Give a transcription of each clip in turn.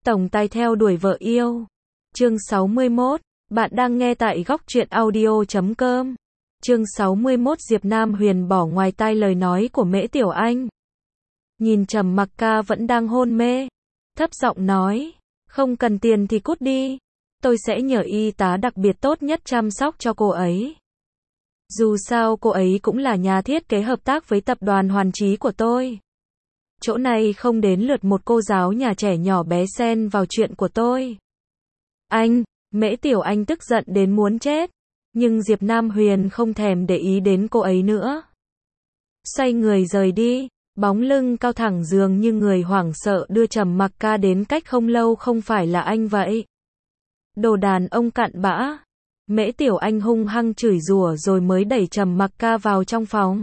Tổng tài theo đuổi vợ yêu. Chương 61. Bạn đang nghe tại góc truyện audio.com. Chương 61. Diệp Nam Huyền bỏ ngoài tai lời nói của Mễ Tiểu Anh. Nhìn Trầm Mặc Ca vẫn đang hôn mê, thấp giọng nói, không cần tiền thì cút đi, tôi sẽ nhờ y tá đặc biệt tốt nhất chăm sóc cho cô ấy. Dù sao cô ấy cũng là nhà thiết kế hợp tác với tập đoàn Hoàn Chí của tôi. Chỗ này không đến lượt một cô giáo nhà trẻ nhỏ bé xen vào chuyện của tôi. Anh, Mễ Tiểu Anh tức giận đến muốn chết, nhưng Diệp Nam Huyền không thèm để ý đến cô ấy nữa. Xoay người rời đi, bóng lưng cao thẳng dường như người hoảng sợ đưa Trầm Mặc Ca đến cách không lâu không phải là anh vậy. Đồ đàn ông cặn bã. Mễ Tiểu Anh hung hăng chửi rủa rồi mới đẩy Trầm Mặc Ca vào trong phòng.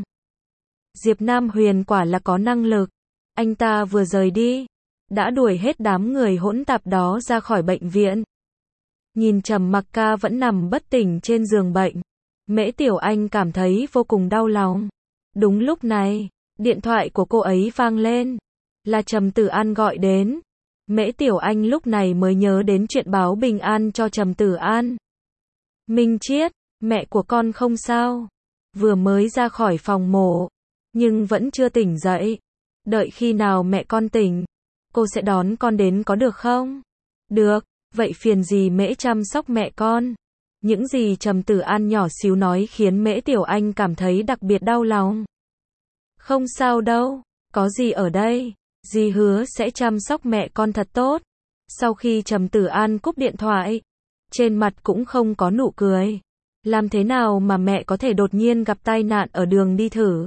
Diệp Nam Huyền quả là có năng lực. Anh ta vừa rời đi, đã đuổi hết đám người hỗn tạp đó ra khỏi bệnh viện. Nhìn Trầm Mặc Ca vẫn nằm bất tỉnh trên giường bệnh, Mễ Tiểu Anh cảm thấy vô cùng đau lòng. Đúng lúc này, điện thoại của cô ấy vang lên, là Trầm Tử An gọi đến. Mễ Tiểu Anh lúc này mới nhớ đến chuyện báo bình an cho Trầm Tử An. Minh Chiết, mẹ của con không sao, vừa mới ra khỏi phòng mổ, nhưng vẫn chưa tỉnh dậy. Đợi khi nào mẹ con tỉnh, cô sẽ đón con đến có được không? Được, vậy phiền gì Mễ chăm sóc mẹ con. Những gì Trầm Tử An nhỏ xíu nói khiến Mễ Tiểu Anh cảm thấy đặc biệt đau lòng. Không sao đâu, có gì ở đây, dì hứa sẽ chăm sóc mẹ con thật tốt. Sau khi Trầm Tử An cúp điện thoại, trên mặt cũng không có nụ cười. Làm thế nào mà mẹ có thể đột nhiên gặp tai nạn ở đường đi thử?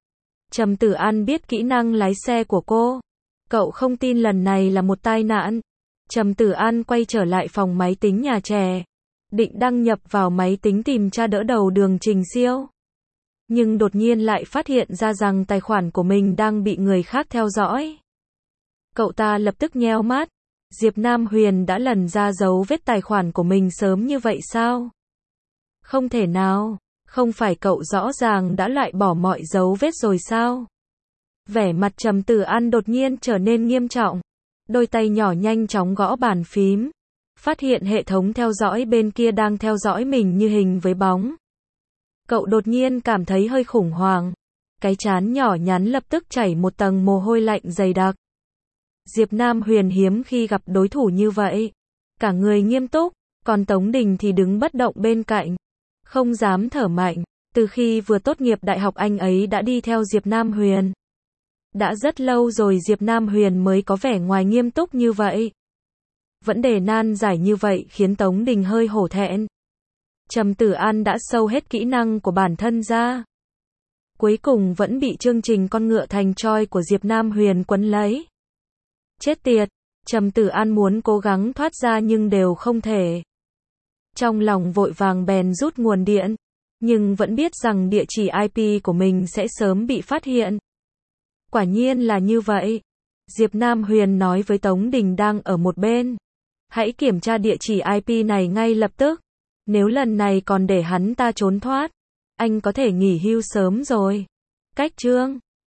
Trầm Tử An biết kỹ năng lái xe của cô. Cậu không tin lần này là một tai nạn. Trầm Tử An quay trở lại phòng máy tính nhà trẻ, định đăng nhập vào máy tính tìm tra đỡ đầu Đường Trình Siêu. Nhưng đột nhiên lại phát hiện ra rằng tài khoản của mình đang bị người khác theo dõi. Cậu ta lập tức nheo mắt. Diệp Nam Huyền đã lần ra dấu vết tài khoản của mình sớm như vậy sao? Không thể nào, không phải cậu rõ ràng đã loại bỏ mọi dấu vết rồi sao? Vẻ mặt Trầm Tử An đột nhiên trở nên nghiêm trọng. Đôi tay nhỏ nhanh chóng gõ bàn phím. Phát hiện hệ thống theo dõi bên kia đang theo dõi mình như hình với bóng. Cậu đột nhiên cảm thấy hơi khủng hoảng. Cái trán nhỏ nhắn lập tức chảy một tầng mồ hôi lạnh dày đặc. Diệp Nam Huyền hiếm khi gặp đối thủ như vậy. Cả người nghiêm túc, còn Tống Đình thì đứng bất động bên cạnh. Không dám thở mạnh. Từ khi vừa tốt nghiệp đại học anh ấy đã đi theo Diệp Nam Huyền. Đã rất lâu rồi Diệp Nam Huyền mới có vẻ ngoài nghiêm túc như vậy. Vấn đề nan giải như vậy khiến Tống Đình hơi hổ thẹn. Trầm Tử An đã sâu hết kỹ năng của bản thân ra. Cuối cùng vẫn bị chương trình con ngựa thành Troy của Diệp Nam Huyền quấn lấy. Chết tiệt, Trầm Tử An muốn cố gắng thoát ra nhưng đều không thể. Trong lòng vội vàng bèn rút nguồn điện, nhưng vẫn biết rằng địa chỉ IP của mình sẽ sớm bị phát hiện. Quả nhiên là như vậy. Diệp Nam Huyền nói với Tống Đình đang ở một bên. Hãy kiểm tra địa chỉ IP này ngay lập tức. Nếu lần này còn để hắn ta trốn thoát, anh có thể nghỉ hưu sớm rồi. Cách chương